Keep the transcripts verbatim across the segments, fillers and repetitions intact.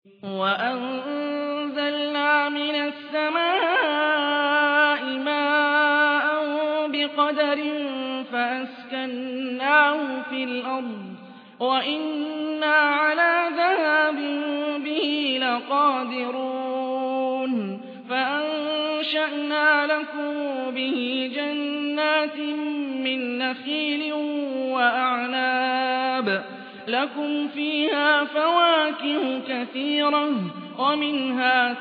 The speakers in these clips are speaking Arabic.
وَأَنزَلْنَا مِنَ السَّمَاءِ مَاءً بِقَدَرٍ فَأَسْكَنَّاهُ فِي الْأَرْضِ وَإِنَّا عَلَىٰ ذَهَابٍ بِهِ لَقَادِرُونَ فَأَنشَأْنَا لَكُم بِهِ جَنَّاتٍ مِّن نَّخِيلٍ وَأَعْنَابٍ لَّكُمْ فِيهَا فَوَاكِهُ كَثِيرَةٌ وَمِنْهَا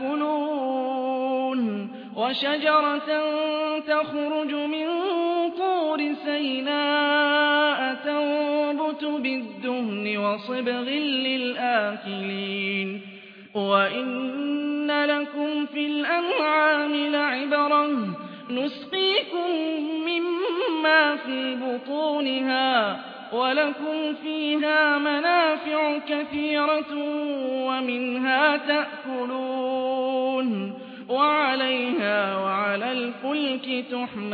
تَأْكُلُونَ وَشَجَرَةً تَخْرُجُ مِن طُورِ سَيْنَاءَ تَنبُتُ بِالدُّهْنِ وَصِبْغٍ لِّلْآكِلِينَ وَإِنَّ لَكُمْ فِي الْأَنْعَامِ لَعِبْرَةً نُّسْقِيكُم مِّمَّا فِي بُطُونِهَا وَلَكُمْ فِيهَا مَنَافِعُ كَثِيرَةٌ وَمِنْهَا تَأْكُلُونَ وَعَلَيْهَا وَعَلَى الْفُلْكِ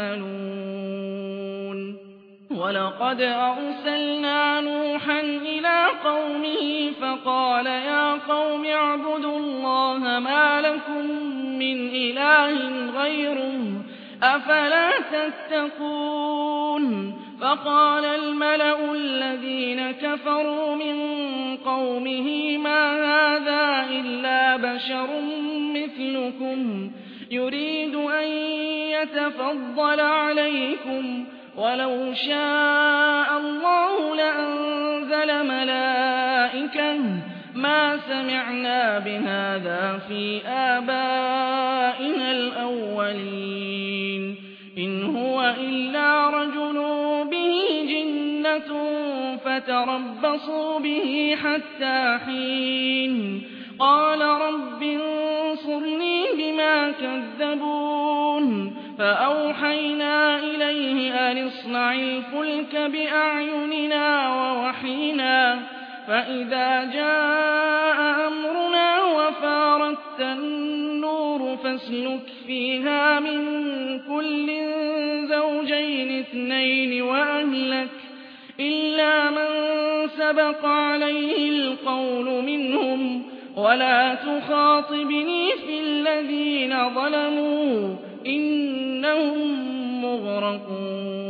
تُحْمَلُونَ وَلَقَدْ أَرْسَلْنَا نُوحًا إِلَىٰ قَوْمِهِ فَقَالَ يَا قَوْمِ اعْبُدُوا اللَّهَ مَا لَكُم مِّنْ إِلَٰهٍ غَيْرُهُ أَفَلَا تَتَّقُونَ فَقَالَ الْمَلَأُ الَّذِينَ كَفَرُوا مِن قَوْمِهِ مَا هَٰذَا إِلَّا بَشَرٌ مِّثْلُكُمْ يُرِيدُ أَن يَتَفَضَّلَ عَلَيْكُمْ وَلَوْ شَاءَ اللَّهُ لَأَنزَلَ مَلَائِكَةً مَا سَمِعْنَا بِهَٰذَا فِي آبَائِنَا الْأَوَّلِينَ إِنْ هُوَ إِلَّا رَجُلٌ بِهِ جِنَّةٌ فَتَرَبَّصُوا بِهِ حَتَّىٰ حِينٍ قَالَ رَبِّ انصُرْنِي بِمَا كَذَّبُونِ فَأَوْحَيْنَا إِلَيْهِ أَنِ اصْنَعِ الْفُلْكَ بِأَعْيُنِنَا وَوَحْيِنَا فَإِذَا جَاءَ أَمْرُنَا وَفَارَتِ النُّورُ فَاسْلُكْ فِيهَا مِن كُلٍّ زَوْجَيْنِ اثْنَيْنِ وَأَهْلَكَ إِلَّا مَن سَبَقَ عَلَيْهِ الْقَوْلُ مِنْهُمْ وَلَا تُخَاطِبْنِي فِي الَّذِينَ ظَلَمُوا إِنَّهُم مُّغْرَقُونَ